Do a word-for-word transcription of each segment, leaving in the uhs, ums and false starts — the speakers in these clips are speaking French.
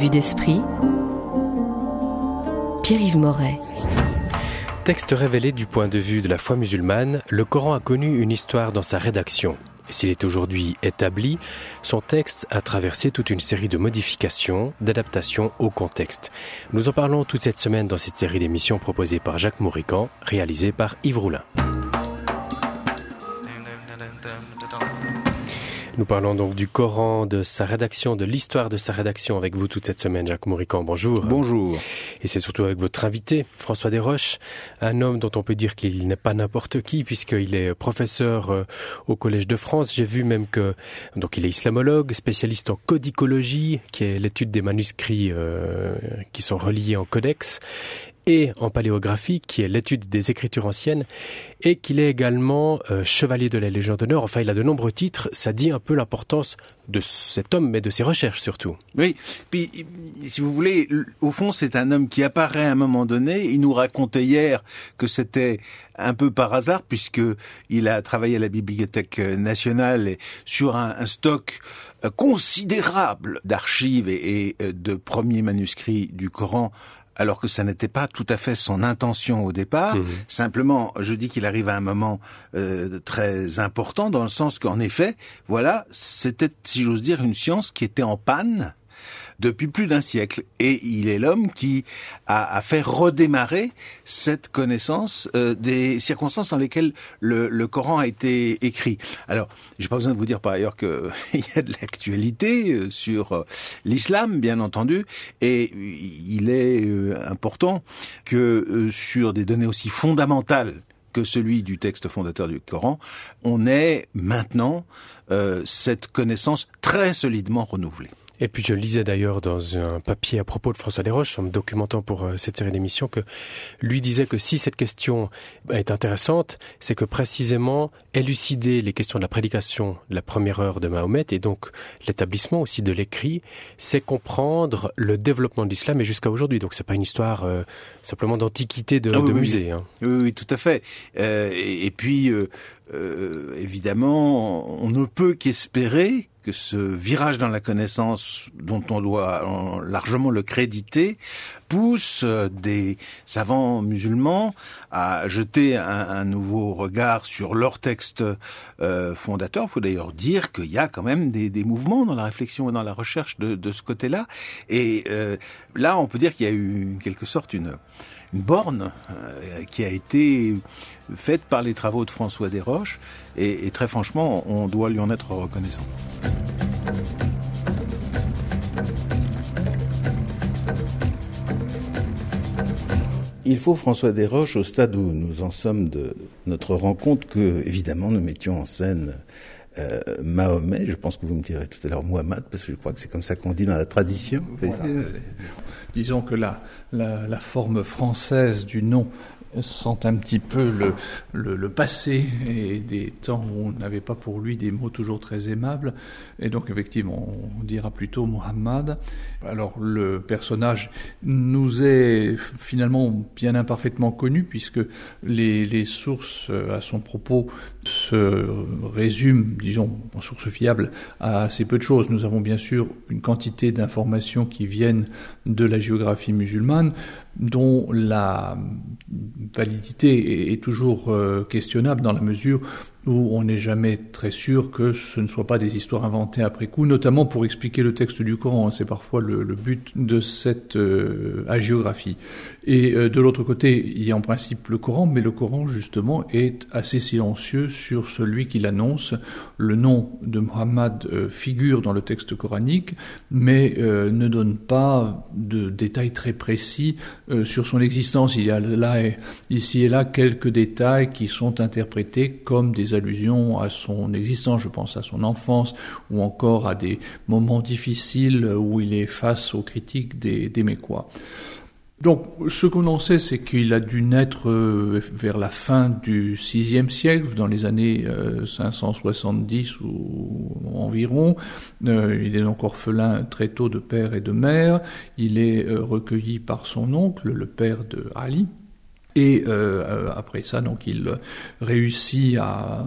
Revue d'esprit, Pierre-Yves Moret. Texte révélé du point de vue de la foi musulmane, le Coran a connu une histoire dans sa rédaction. Et s'il est aujourd'hui établi, son texte a traversé toute une série de modifications, d'adaptations au contexte. Nous en parlons toute cette semaine dans cette série d'émissions proposée par Jacques Mourican, réalisée par Yves Roulin. Nous parlons donc du Coran, de sa rédaction, de l'histoire de sa rédaction avec vous toute cette semaine, Jacques Mourican. Bonjour. Bonjour. Et c'est surtout avec votre invité, François Desroches, un homme dont on peut dire qu'il n'est pas n'importe qui puisqu'il est professeur au Collège de France. J'ai vu même que, donc il est islamologue, spécialiste en codicologie, qui est l'étude des manuscrits euh, qui sont reliés en codex, et en paléographie, qui est l'étude des écritures anciennes, et qu'il est également euh, chevalier de la Légion d'honneur. Enfin, il a de nombreux titres. Ça dit un peu l'importance de cet homme, mais de ses recherches surtout. Oui, puis si vous voulez, au fond, c'est un homme qui apparaît à un moment donné. Il nous racontait hier que c'était un peu par hasard, puisqu'il a travaillé à la Bibliothèque nationale et sur un, un stock considérable d'archives et, et de premiers manuscrits du Coran, alors que ça n'était pas tout à fait son intention au départ. Mmh. Simplement, je dis qu'il arrive à un moment euh, très important, dans le sens qu'en effet, voilà, c'était, si j'ose dire, une science qui était en panne depuis plus d'un siècle. Et il est l'homme qui a, a fait redémarrer cette connaissance euh, des circonstances dans lesquelles le, le Coran a été écrit. Alors, j'ai pas besoin de vous dire par ailleurs qu'il y a de l'actualité euh, sur euh, l'islam, bien entendu, et il est euh, important que euh, sur des données aussi fondamentales que celui du texte fondateur du Coran, on ait maintenant euh, cette connaissance très solidement renouvelée. Et puis je lisais d'ailleurs dans un papier à propos de François Desroches, en me documentant pour euh, cette série d'émissions, que lui disait que si cette question est intéressante, c'est que précisément élucider les questions de la prédication de la première heure de Mahomet, et donc l'établissement aussi de l'écrit, c'est comprendre le développement de l'islam et jusqu'à aujourd'hui. Donc c'est pas une histoire euh, simplement d'antiquité de, ah, oui, de oui, musée. Oui, hein. oui, oui, tout à fait. Euh, et, et puis, euh, euh, évidemment, on ne peut qu'espérer que ce virage dans la connaissance, dont on doit largement le créditer, pousse des savants musulmans à jeter un, un nouveau regard sur leur texte euh, fondateur. Il faut d'ailleurs dire qu'il y a quand même des, des mouvements dans la réflexion et dans la recherche de, de ce côté-là. Et euh, là, on peut dire qu'il y a eu en quelque sorte une... une borne euh, qui a été faite par les travaux de François Desroches et, et très franchement, on doit lui en être reconnaissant. Il faut, François Desroches, au stade où nous en sommes de notre rencontre, que, évidemment, nous mettions en scène Euh, Mahomet, je pense que vous me direz tout à l'heure Muhammad, parce que je crois que c'est comme ça qu'on dit dans la tradition. Voilà. Disons que la, la, la forme française du nom sent un petit peu le, le, le passé et des temps où on n'avait pas pour lui des mots toujours très aimables. Et donc, effectivement, on dira plutôt Muhammad. Alors, le personnage nous est finalement bien imparfaitement connu, puisque les, les sources à son propos se résument, disons, en sources fiables, à assez peu de choses. Nous avons bien sûr une quantité d'informations qui viennent de la géographie musulmane, dont la validité est toujours euh, questionnable dans la mesure où on n'est jamais très sûr que ce ne soient pas des histoires inventées après coup, notamment pour expliquer le texte du Coran. C'est parfois le, le but de cette euh, hagiographie. Et euh, de l'autre côté, il y a en principe le Coran, mais le Coran, justement, est assez silencieux sur celui qui l'annonce. Le nom de Muhammad euh, figure dans le texte coranique, mais euh, ne donne pas de détails très précis euh, sur son existence. Il y a là, et, ici et là quelques détails qui sont interprétés comme des allusions à son existence, je pense à son enfance, ou encore à des moments difficiles où il est face aux critiques des, des Mécois. Donc, ce qu'on en sait, c'est qu'il a dû naître euh, vers la fin du sixième siècle, dans les années euh, cinq cent soixante-dix ou environ. Euh, il est donc orphelin très tôt de père et de mère. Il est euh, recueilli par son oncle, le père de Ali. Et euh, après ça, donc, il réussit à,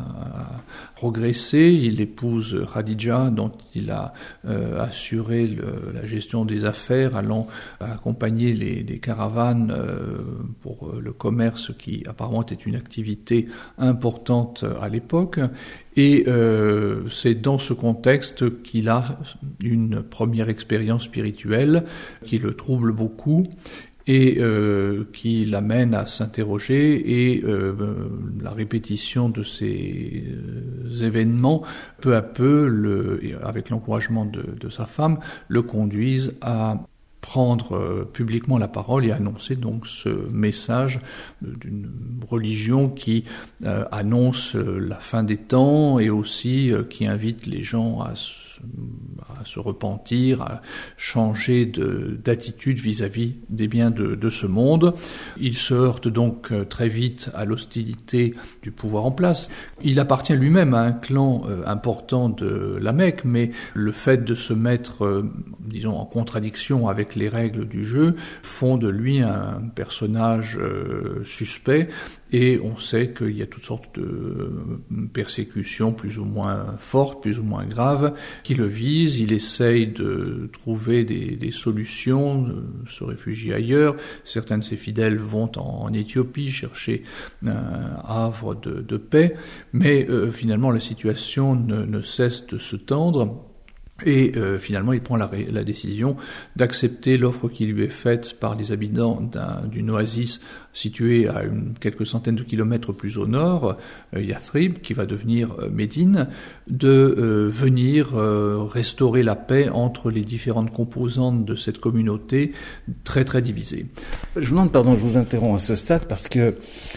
à progresser. Il épouse Khadija, dont il a euh, assuré le, la gestion des affaires, allant accompagner les, les caravanes euh, pour le commerce, qui apparemment était une activité importante à l'époque. Et euh, c'est dans ce contexte qu'il a une première expérience spirituelle qui le trouble beaucoup, et euh, qui l'amène à s'interroger, et euh, la répétition de ces euh, événements, peu à peu, le, avec l'encouragement de, de sa femme, le conduisent à prendre euh, publiquement la parole et annoncer donc ce message d'une religion qui euh, annonce euh, la fin des temps, et aussi euh, qui invite les gens à se à se repentir, à changer de, d'attitude vis-à-vis des biens de, de ce monde. Il se heurte donc très vite à l'hostilité du pouvoir en place. Il appartient lui-même à un clan euh, important de la Mecque, mais le fait de se mettre, euh, disons, en contradiction avec les règles du jeu font de lui un personnage euh, suspect. Et on sait qu'il y a toutes sortes de persécutions plus ou moins fortes, plus ou moins graves, qui le visent. Il essaye de trouver des, des solutions, de se réfugier ailleurs. Certains de ses fidèles vont en, en Éthiopie chercher un havre de, de paix. Mais euh, finalement, la situation ne, ne cesse de se tendre. Et euh, finalement, il prend la, la décision d'accepter l'offre qui lui est faite par les habitants d'un, d'une oasis située à une, quelques centaines de kilomètres plus au nord, euh, Yathrib, qui va devenir euh, Médine, de euh, venir euh, restaurer la paix entre les différentes composantes de cette communauté très très divisée. Je vous demande, pardon, je vous interromps à ce stade, parce que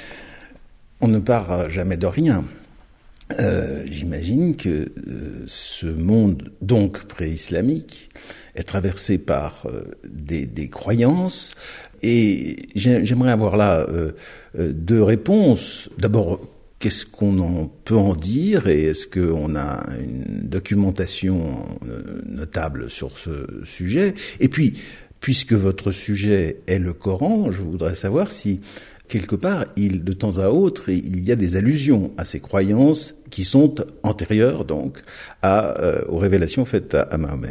on ne part jamais de rien. Euh, j'imagine que euh, ce monde donc pré-islamique est traversé par euh, des, des croyances, et j'aimerais avoir là euh, euh, deux réponses. D'abord, qu'est-ce qu'on en peut en dire, et est-ce qu'on a une documentation notable sur ce sujet? Et puis, puisque votre sujet est le Coran, je voudrais savoir si quelque part, il, de temps à autre, il y a des allusions à ces croyances qui sont antérieures donc à, euh, aux révélations faites à, à Mahomet.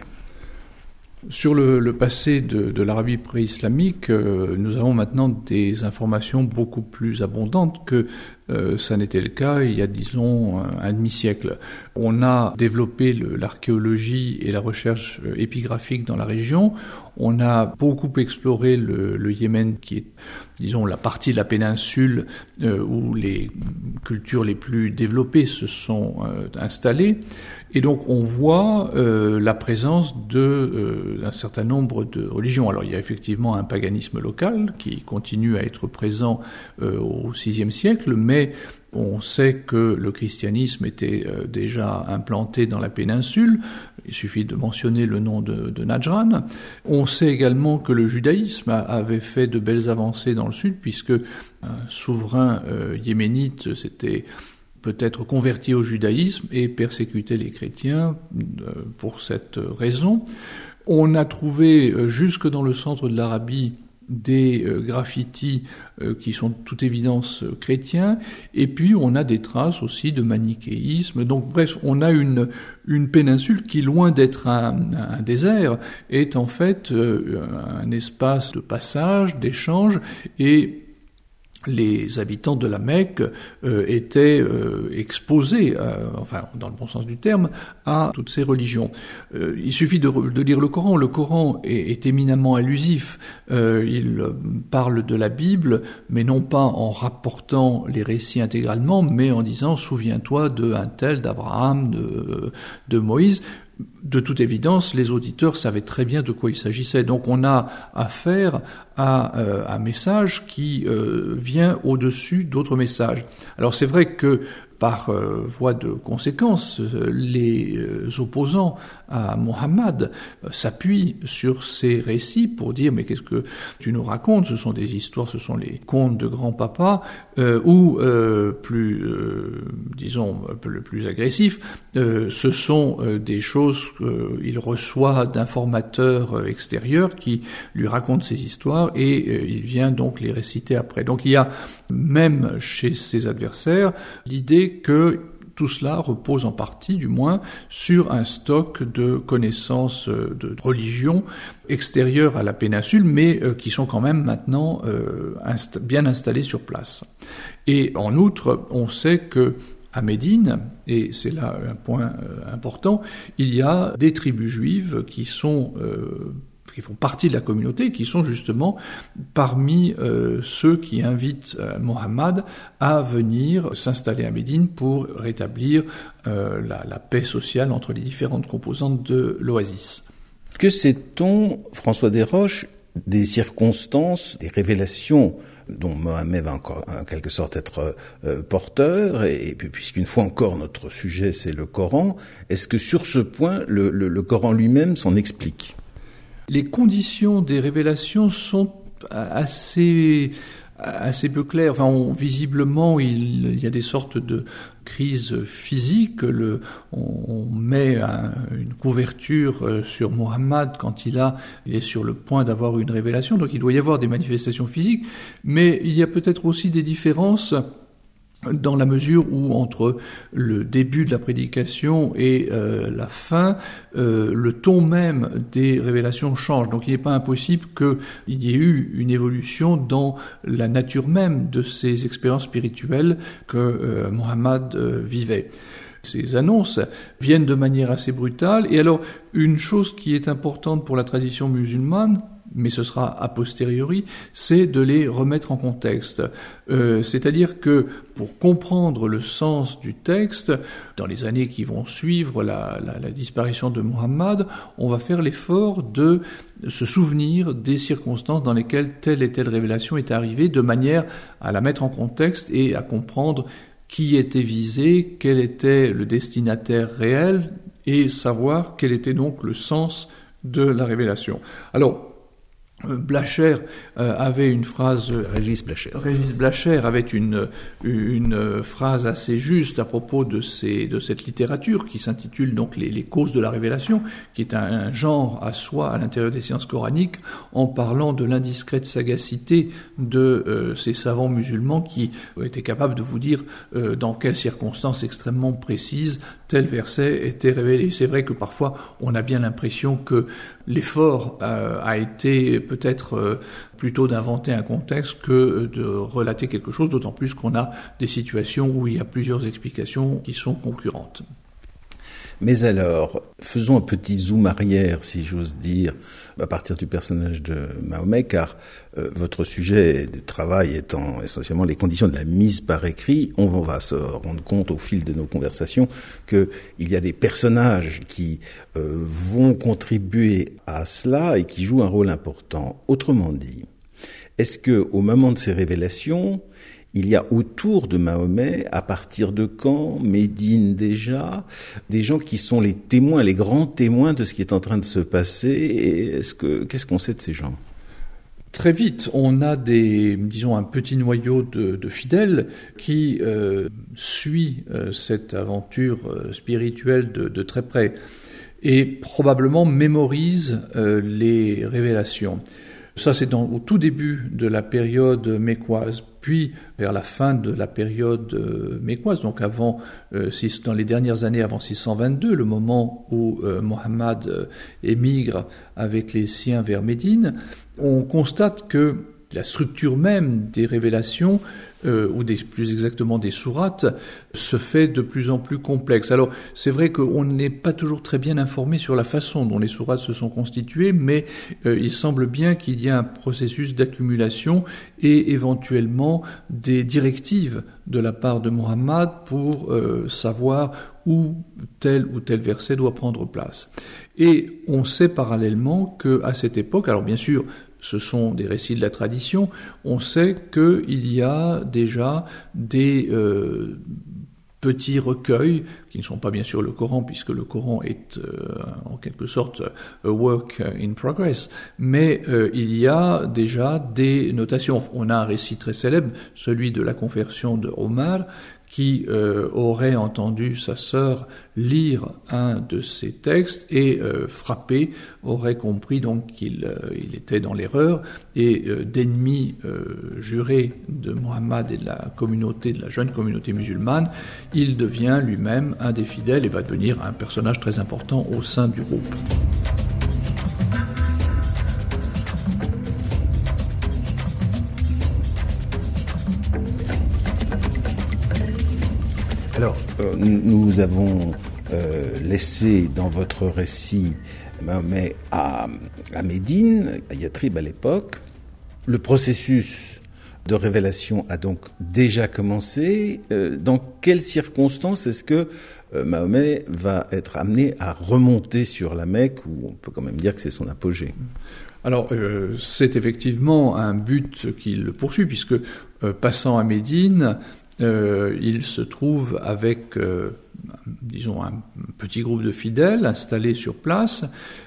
Sur le, le passé de, de l'Arabie pré-islamique, euh, nous avons maintenant des informations beaucoup plus abondantes que euh, ça n'était le cas il y a, disons, un, un demi-siècle. On a développé le, l'archéologie et la recherche épigraphique dans la région. On a beaucoup exploré le, le Yémen, qui est, disons, la partie de la péninsule euh, où les cultures les plus développées se sont euh, installées. Et donc on voit euh, la présence de euh, d'un certain nombre de religions. Alors il y a effectivement un paganisme local qui continue à être présent euh, au sixième siècle, mais on sait que le christianisme était euh, déjà implanté dans la péninsule. Il suffit de mentionner le nom de, de Najran. On sait également que le judaïsme a, avait fait de belles avancées dans le sud, puisque un souverain euh, yéménite s'était peut-être converti au judaïsme et persécuter les chrétiens euh, pour cette raison. On a trouvé euh, jusque dans le centre de l'Arabie des euh, graffitis euh, qui sont de toute évidence euh, chrétiens, et puis on a des traces aussi de manichéisme. Donc bref, on a une, une péninsule qui, loin d'être un, un désert, est en fait euh, un espace de passage, d'échange, et les habitants de la Mecque euh, étaient euh, exposés, euh, enfin dans le bon sens du terme, à toutes ces religions. Euh, il suffit de, de lire le Coran. Le Coran est, est éminemment allusif. Euh, il parle de la Bible, mais non pas en rapportant les récits intégralement, mais en disant « souviens-toi de un tel, d'Abraham, de, de Moïse ». De toute évidence, les auditeurs savaient très bien de quoi il s'agissait. Donc on a affaire à euh, un message qui euh, vient au-dessus d'autres messages. Alors c'est vrai que par euh, voie de conséquence, les euh, opposants à Mohammed euh, s'appuient sur ces récits pour dire « mais qu'est-ce que tu nous racontes ? Ce sont des histoires, ce sont les contes de grand-papa euh, » ou euh, plus, euh, disons, le plus agressif, euh, ce sont euh, des choses qu'il reçoit d'informateurs extérieurs qui lui racontent ces histoires et euh, il vient donc les réciter après. Donc il y a même chez ses adversaires l'idée que tout cela repose en partie, du moins, sur un stock de connaissances de religion extérieures à la péninsule, mais euh, qui sont quand même maintenant euh, inst- bien installées sur place. Et en outre, on sait que à Médine, et c'est là un point euh, important, il y a des tribus juives qui sont euh, qui font partie de la communauté, qui sont justement parmi euh, ceux qui invitent euh, Mohammed à venir s'installer à Médine pour rétablir euh, la, la paix sociale entre les différentes composantes de l'oasis. Que sait-on, François Desroches, des circonstances, des révélations dont Mohammed va encore, en quelque sorte, être euh, porteur, et, et puis, puisqu'une fois encore, notre sujet, c'est le Coran, est-ce que sur ce point, le, le, le Coran lui-même s'en explique ? Les conditions des révélations sont assez, assez peu claires. Enfin, on, visiblement, il, il y a des sortes de crises physiques. Le, on, on met un, une couverture sur Mohammed quand il, a, il est sur le point d'avoir une révélation. Donc il doit y avoir des manifestations physiques. Mais il y a peut-être aussi des différences dans la mesure où, entre le début de la prédication et euh, la fin, euh, le ton même des révélations change. Donc il n'est pas impossible qu'il y ait eu une évolution dans la nature même de ces expériences spirituelles que euh, Mohammed euh, vivait. Ces annonces viennent de manière assez brutale. Et alors, une chose qui est importante pour la tradition musulmane, mais ce sera a posteriori, c'est de les remettre en contexte. Euh, c'est-à-dire que pour comprendre le sens du texte, dans les années qui vont suivre la, la, la disparition de Mohammed, on va faire l'effort de se souvenir des circonstances dans lesquelles telle et telle révélation est arrivée, de manière à la mettre en contexte et à comprendre qui était visé, quel était le destinataire réel, et savoir quel était donc le sens de la révélation. Alors, Blacher euh, avait une phrase. Régis Blacher. Régis Blacher avait une une phrase assez juste à propos de ces de cette littérature qui s'intitule donc les, les causes de la révélation, qui est un, un genre à soi à l'intérieur des sciences coraniques, en parlant de l'indiscrète sagacité de euh, ces savants musulmans qui étaient capables de vous dire euh, dans quelles circonstances extrêmement précises tel verset était révélé. C'est vrai que parfois on a bien l'impression que l'effort euh, a été peut-être euh, plutôt d'inventer un contexte que de relater quelque chose, d'autant plus qu'on a des situations où il y a plusieurs explications qui sont concurrentes. Mais alors, faisons un petit zoom arrière, si j'ose dire, à partir du personnage de Mahomet, car euh, votre sujet de travail étant essentiellement les conditions de la mise par écrit, on va se rendre compte au fil de nos conversations qu'il y a des personnages qui euh, vont contribuer à cela et qui jouent un rôle important. Autrement dit, est-ce que au moment de ces révélations, il y a autour de Mahomet, à partir de quand, Médine déjà, des gens qui sont les témoins, les grands témoins de ce qui est en train de se passer. Et est-ce que, qu'est-ce qu'on sait de ces gens ? Très vite, on a des, disons, un petit noyau de, de fidèles qui euh, suit euh, cette aventure euh, spirituelle de, de très près et probablement mémorise euh, les révélations. Ça, c'est dans, au tout début de la période mécoise, puis vers la fin de la période euh, mécoise, donc avant, euh, six, dans les dernières années avant six cent vingt-deux, le moment où euh, Mohammed euh, émigre avec les siens vers Médine, on constate que la structure même des révélations, euh, ou des, plus exactement des sourates, se fait de plus en plus complexe. Alors, c'est vrai qu'on n'est pas toujours très bien informé sur la façon dont les sourates se sont constituées, mais euh, il semble bien qu'il y a un processus d'accumulation et éventuellement des directives de la part de Mohammed pour euh, savoir où tel ou tel verset doit prendre place. Et on sait parallèlement qu'à cette époque, alors bien sûr, ce sont des récits de la tradition, on sait qu'il y a déjà des euh, petits recueils, qui ne sont pas bien sûr le Coran, puisque le Coran est euh, en quelque sorte a work in progress, mais euh, il y a déjà des notations. On a un récit très célèbre, celui de la conversion de Omar, qui euh, aurait entendu sa sœur lire un de ses textes et euh, frappé, aurait compris donc qu'il euh, il était dans l'erreur et euh, d'ennemi euh, juré de Mohammed et de la communauté, de la jeune communauté musulmane, il devient lui-même un des fidèles et va devenir un personnage très important au sein du groupe. Alors, euh, nous avons euh, laissé dans votre récit Mahomet à, à Médine, à Yatrib à l'époque. Le processus de révélation a donc déjà commencé. Euh, dans quelles circonstances est-ce que euh, Mahomet va être amené à remonter sur la Mecque, où on peut quand même dire que c'est son apogée? Alors, euh, c'est effectivement un but qu'il poursuit, puisque euh, passant à Médine, Euh, il se trouve avec, euh, disons, un petit groupe de fidèles installés sur place.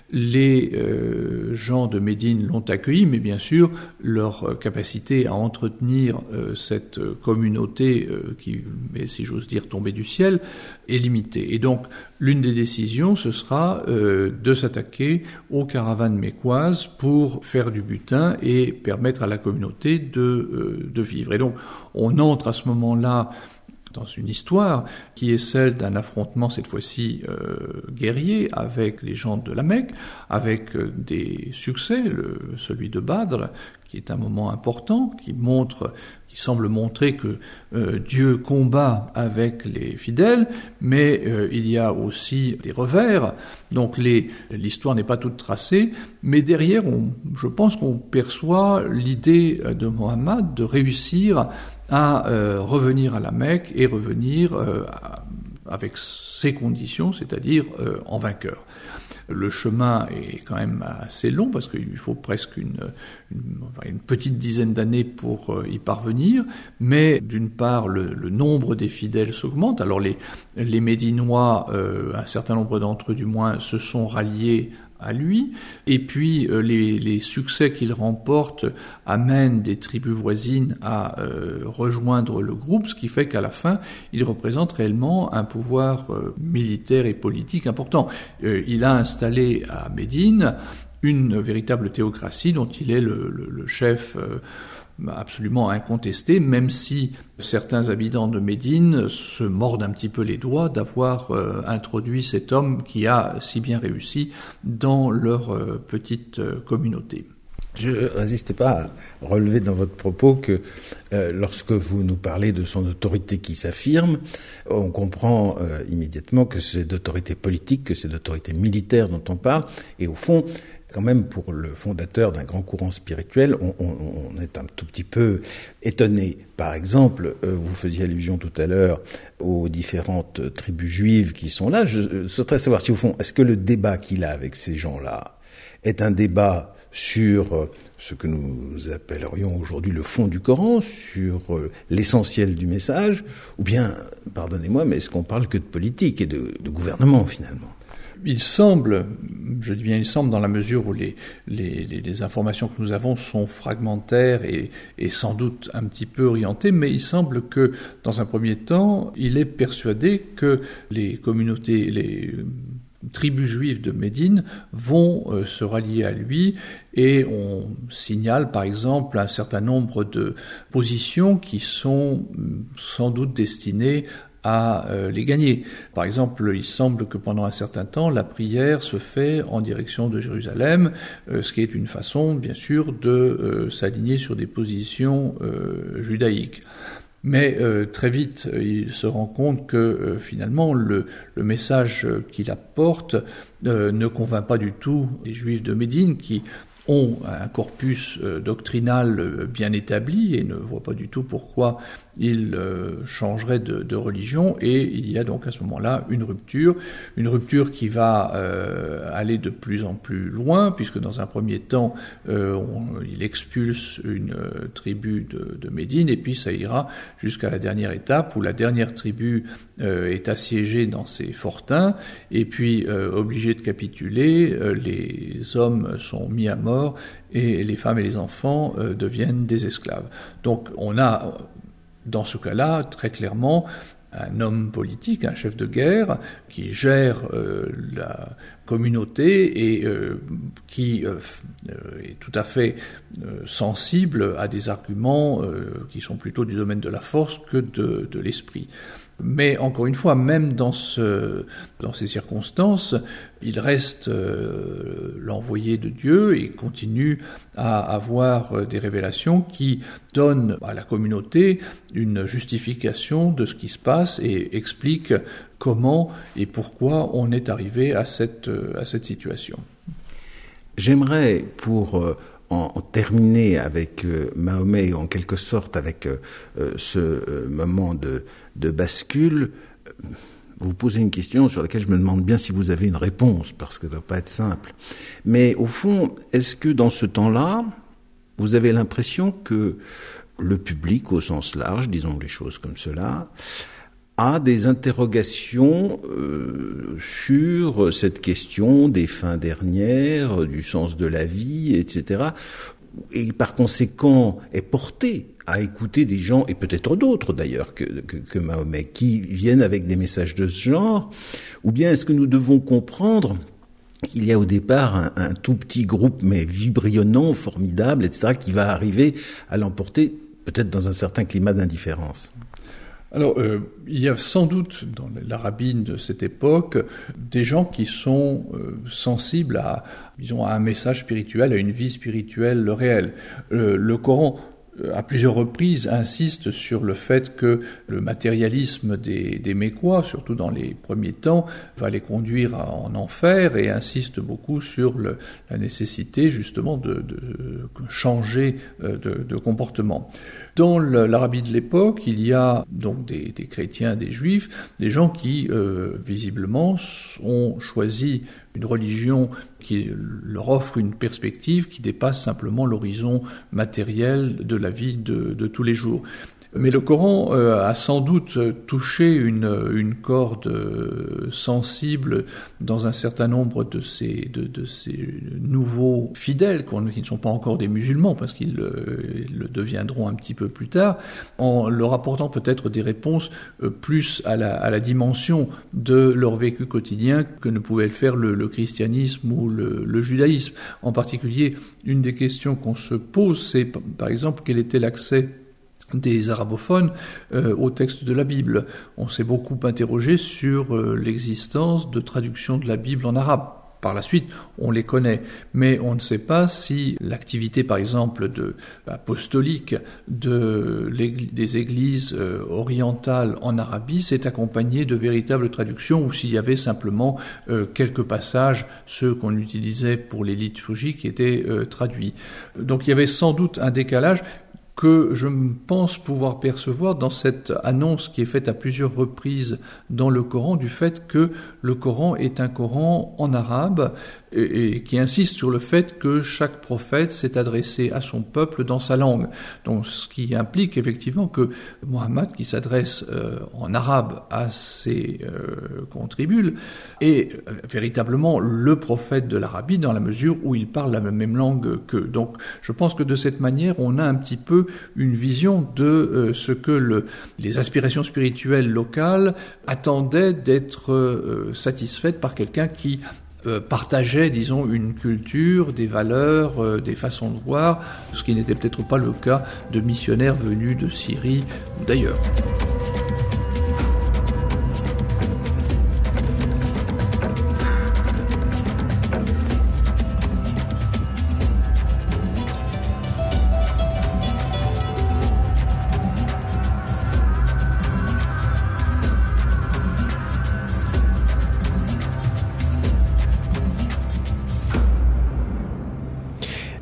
Les euh, gens de Médine l'ont accueilli, mais bien sûr, leur capacité à entretenir euh, cette communauté euh, qui est, si j'ose dire, tombée du ciel, est limitée. Et donc, l'une des décisions, ce sera euh, de s'attaquer aux caravanes mécoises pour faire du butin et permettre à la communauté de, euh, de vivre. Et donc, on entre à ce moment-là dans une histoire qui est celle d'un affrontement, cette fois-ci euh, guerrier, avec les gens de la Mecque, avec euh, des succès, le, celui de Badr, qui est un moment important, qui montre, qui semble montrer que euh, Dieu combat avec les fidèles, mais euh, il y a aussi des revers. Donc les, l'histoire n'est pas toute tracée, mais derrière, on, je pense qu'on perçoit l'idée de Mohammed de réussir à euh, revenir à la Mecque et revenir euh, à, avec ses conditions, c'est-à-dire euh, en vainqueur. Le chemin est quand même assez long parce qu'il faut presque une, une, enfin une petite dizaine d'années pour euh, y parvenir, mais d'une part le, le nombre des fidèles s'augmente. Alors les, les Médinois, euh, un certain nombre d'entre eux du moins, se sont ralliés à lui, et puis euh, les, les succès qu'il remporte amènent des tribus voisines à euh, rejoindre le groupe, ce qui fait qu'à la fin, il représente réellement un pouvoir euh, militaire et politique important. Euh, il a installé à Médine une véritable théocratie dont il est le, le, le chef euh, absolument incontesté, même si certains habitants de Médine se mordent un petit peu les doigts d'avoir euh, introduit cet homme qui a si bien réussi dans leur euh, petite euh, communauté. Je ne résiste pas à relever dans votre propos que euh, lorsque vous nous parlez de son autorité qui s'affirme, on comprend euh, immédiatement que c'est d'autorité politique, que c'est d'autorité militaire dont on parle, et au fond, quand même, pour le fondateur d'un grand courant spirituel, on, on, on est un tout petit peu étonné. Par exemple, euh, vous faisiez allusion tout à l'heure aux différentes tribus juives qui sont là. Je, je souhaiterais savoir si, au fond, est-ce que le débat qu'il a avec ces gens-là est un débat sur ce que nous appellerions aujourd'hui le fond du Coran, sur l'essentiel du message, ou bien, pardonnez-moi, mais est-ce qu'on parle que de politique et de, de gouvernement, finalement ? Il semble, je dis bien il semble, dans la mesure où les, les, les informations que nous avons sont fragmentaires et, et sans doute un petit peu orientées, mais il semble que, dans un premier temps, il est persuadé que les communautés, les tribus juives de Médine vont euh, se rallier à lui, et on signale par exemple un certain nombre de positions qui sont sans doute destinées à euh, les gagner. Par exemple, il semble que pendant un certain temps, la prière se fait en direction de Jérusalem, euh, ce qui est une façon, bien sûr, de euh, s'aligner sur des positions euh, judaïques. Mais euh, très vite, il se rend compte que euh, finalement, le, le message qu'il apporte euh, ne convainc pas du tout les Juifs de Médine, qui ont un corpus euh, doctrinal euh, bien établi et ne voient pas du tout pourquoi ils euh, changeraient de, de religion, et il y a donc à ce moment-là une rupture, une rupture qui va euh, aller de plus en plus loin, puisque dans un premier temps, euh, on, il expulse une euh, tribu de, de Médine, et puis ça ira jusqu'à la dernière étape, où la dernière tribu euh, est assiégée dans ses fortins, et puis euh, obligée de capituler, euh, les hommes sont mis à mort, et les femmes et les enfants euh, deviennent des esclaves. Donc on a, dans ce cas-là, très clairement, un homme politique, un chef de guerre, qui gère euh, la communauté et euh, qui euh, est tout à fait euh, sensible à des arguments euh, qui sont plutôt du domaine de la force que de, de l'esprit. Mais encore une fois, même dans, ce, dans ces circonstances, il reste euh, l'envoyé de Dieu et continue à avoir des révélations qui donnent à la communauté une justification de ce qui se passe et expliquent comment et pourquoi on est arrivé à cette, à cette situation. J'aimerais, pour euh, en, en terminer avec euh, Mahomet, en quelque sorte avec euh, ce euh, moment de, de bascule, euh, vous poser une question sur laquelle je me demande bien si vous avez une réponse, parce que ça ne doit pas être simple. Mais au fond, est-ce que dans ce temps-là, vous avez l'impression que le public, au sens large, disons les choses comme cela, a des interrogations euh, sur cette question des fins dernières, du sens de la vie, et cetera, et par conséquent est porté à écouter des gens, et peut-être d'autres d'ailleurs que, que, que Mahomet, qui viennent avec des messages de ce genre, ou bien est-ce que nous devons comprendre qu'il y a au départ un, un tout petit groupe, mais vibrillonnant, formidable, et cetera, qui va arriver à l'emporter, peut-être dans un certain climat d'indifférence? Alors, euh, il y a sans doute dans la rabbine de cette époque des gens qui sont euh, sensibles à, disons, à un message spirituel, à une vie spirituelle réelle. Euh, le Coran, à plusieurs reprises, insiste sur le fait que le matérialisme des, des Mécois, surtout dans les premiers temps, va les conduire à, en enfer, et insiste beaucoup sur le, la nécessité justement de, de changer de, de comportement. Dans l'Arabie de l'époque, il y a donc des, des chrétiens, des juifs, des gens qui euh, visiblement ont choisi une religion qui leur offre une perspective qui dépasse simplement l'horizon matériel de la vie de, de tous les jours. Mais le Coran euh, a sans doute touché une, une corde euh, sensible dans un certain nombre de ces, de, de ces nouveaux fidèles, qui ne sont pas encore des musulmans, parce qu'ils euh, le deviendront un petit peu plus tard, en leur apportant peut-être des réponses euh, plus à la, à la dimension de leur vécu quotidien que ne pouvait le faire le, le christianisme ou le, le judaïsme. En particulier, une des questions qu'on se pose, c'est par exemple quel était l'accès des arabophones euh, au texte de la Bible. On s'est beaucoup interrogé sur euh, l'existence de traductions de la Bible en arabe. Par la suite, on les connaît, mais on ne sait pas si l'activité, par exemple, de, apostolique de des églises euh, orientales en Arabie s'est accompagnée de véritables traductions, ou s'il y avait simplement euh, quelques passages, ceux qu'on utilisait pour les liturgies, qui étaient euh, traduits. Donc il y avait sans doute un décalage que je pense pouvoir percevoir dans cette annonce qui est faite à plusieurs reprises dans le Coran, du fait que le Coran est un Coran en arabe, et, et qui insiste sur le fait que chaque prophète s'est adressé à son peuple dans sa langue. Donc, ce qui implique effectivement que Mohammed, qui s'adresse euh, en arabe à ses euh, contribules, est euh, véritablement le prophète de l'Arabie, dans la mesure où il parle la même langue qu'eux. Donc, je pense que de cette manière, on a un petit peu une vision de euh, ce que le, les aspirations spirituelles locales attendaient d'être euh, satisfaites par quelqu'un qui euh, partageait, disons, une culture, des valeurs, euh, des façons de voir, ce qui n'était peut-être pas le cas de missionnaires venus de Syrie ou d'ailleurs.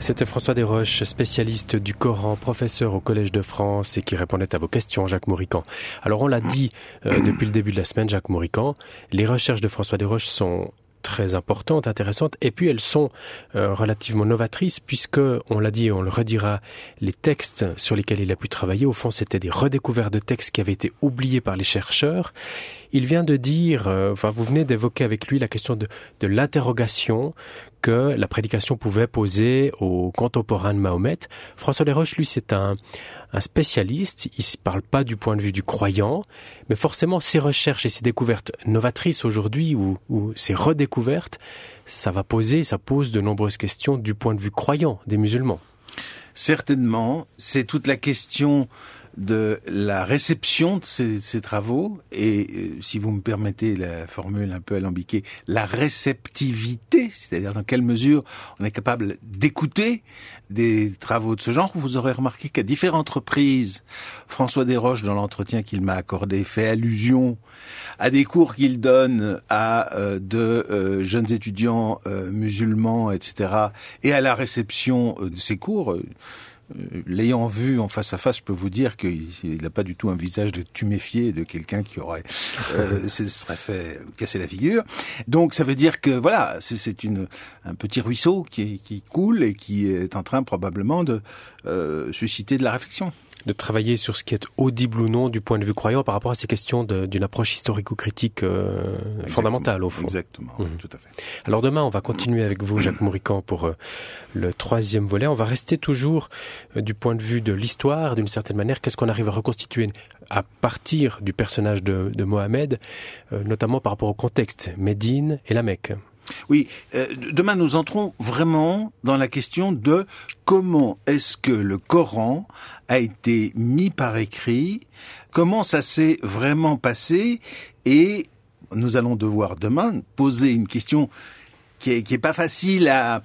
C'était François Desroches, spécialiste du Coran, professeur au Collège de France et qui répondait à vos questions, Jacques Maurican. Alors on l'a dit euh, depuis le début de la semaine, Jacques Maurican, les recherches de François Desroches sont très importantes, intéressantes, et puis elles sont euh, relativement novatrices, puisque, on l'a dit et on le redira, les textes sur lesquels il a pu travailler, au fond, c'était des redécouvertes de textes qui avaient été oubliés par les chercheurs. Il vient de dire, euh, enfin, vous venez d'évoquer avec lui la question de, de l'interrogation que la prédication pouvait poser aux contemporains de Mahomet. François Desroches, lui, c'est un, un spécialiste. Il ne parle pas du point de vue du croyant, mais forcément, ses recherches et ses découvertes novatrices aujourd'hui, ou, ou ses redécouvertes, ça va poser, ça pose de nombreuses questions du point de vue croyant des musulmans. Certainement, c'est toute la question de la réception de ces, ces travaux et, euh, si vous me permettez la formule un peu alambiquée, la réceptivité, c'est-à-dire dans quelle mesure on est capable d'écouter des travaux de ce genre. Vous aurez remarqué qu'à différentes reprises, François Desroches, dans l'entretien qu'il m'a accordé, fait allusion à des cours qu'il donne à euh, de euh, jeunes étudiants euh, musulmans, et cetera, et à la réception euh, de ces cours. Euh, L'ayant vu en face à face, je peux vous dire qu'il n'a pas du tout un visage de tuméfié, de quelqu'un qui aurait euh, se serait fait casser la figure. Donc ça veut dire que voilà, c'est, c'est une, un petit ruisseau qui, qui coule et qui est en train probablement de euh, susciter de la réflexion. De travailler sur ce qui est audible ou non du point de vue croyant par rapport à ces questions de, d'une approche historico-critique euh, fondamentale au fond. Exactement, mmh. Tout à fait. Alors demain, on va continuer avec vous, Jacques Maurican, pour euh, le troisième volet. On va rester toujours euh, du point de vue de l'histoire, d'une certaine manière. Qu'est-ce qu'on arrive à reconstituer à partir du personnage de, de Mohammed, euh, notamment par rapport au contexte, Médine et la Mecque. Oui, euh, demain nous entrons vraiment dans la question de comment est-ce que le Coran a été mis par écrit, comment ça s'est vraiment passé, et nous allons devoir demain poser une question qui est, qui est pas facile à,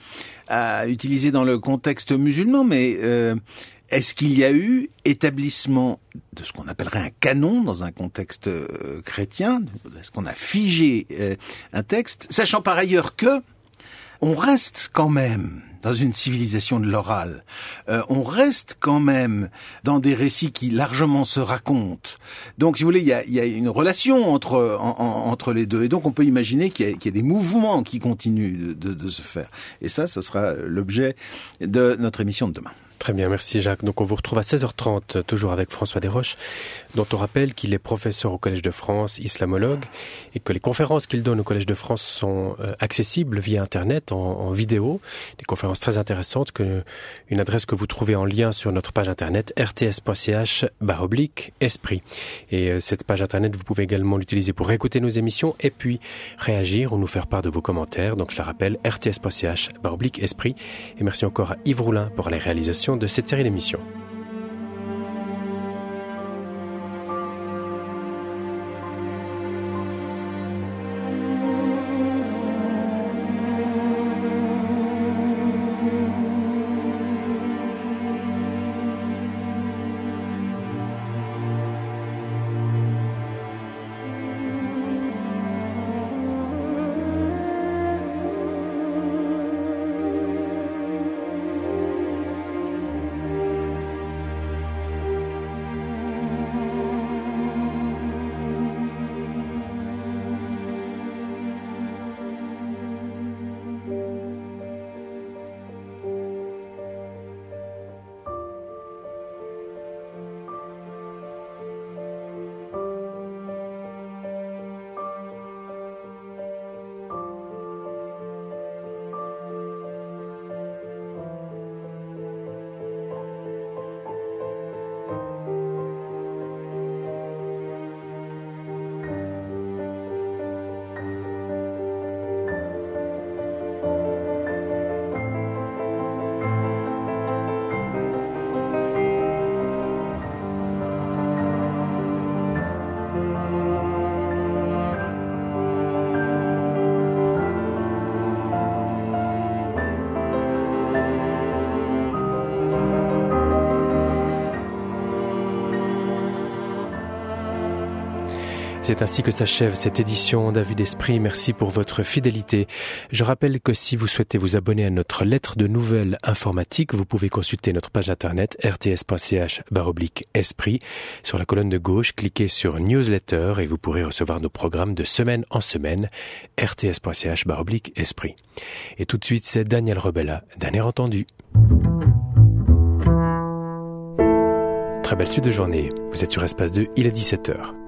à utiliser dans le contexte musulman, mais euh, est-ce qu'il y a eu établissement de ce qu'on appellerait un canon dans un contexte euh, chrétien? Est-ce qu'on a figé euh, un texte, sachant par ailleurs que on reste quand même dans une civilisation de l'oral. Euh, on reste quand même dans des récits qui largement se racontent. Donc, si vous voulez, il y a, il y a une relation entre en, en, entre les deux. Et donc, on peut imaginer qu'il y a, qu'il y a des mouvements qui continuent de, de, de se faire. Et ça, ce sera l'objet de notre émission de demain. Très bien, merci Jacques. Donc on vous retrouve à seize heures trente, toujours avec François Desroches, dont on rappelle qu'il est professeur au Collège de France, islamologue, et que les conférences qu'il donne au Collège de France sont euh, accessibles via Internet, en, en vidéo. Des conférences très intéressantes, que, une adresse que vous trouvez en lien sur notre page Internet, r t s point c h barre oblique esprit. Et euh, cette page Internet, vous pouvez également l'utiliser pour écouter nos émissions et puis réagir ou nous faire part de vos commentaires. Donc je la rappelle, r t s point c h barre oblique esprit. Et merci encore à Yves Roulin pour les réalisations de cette série d'émissions. C'est ainsi que s'achève cette édition d'À vue d'esprit. Merci pour votre fidélité. Je rappelle que si vous souhaitez vous abonner à notre lettre de nouvelles informatiques, vous pouvez consulter notre page internet r t s point c h barre oblique esprit. Sur la colonne de gauche, cliquez sur Newsletter et vous pourrez recevoir nos programmes de semaine en semaine. r t s point c h barre oblique esprit. Et tout de suite, c'est Daniel Rebella, d'un air entendu. Très belle suite de journée. Vous êtes sur Espace deux, il est dix-sept heures.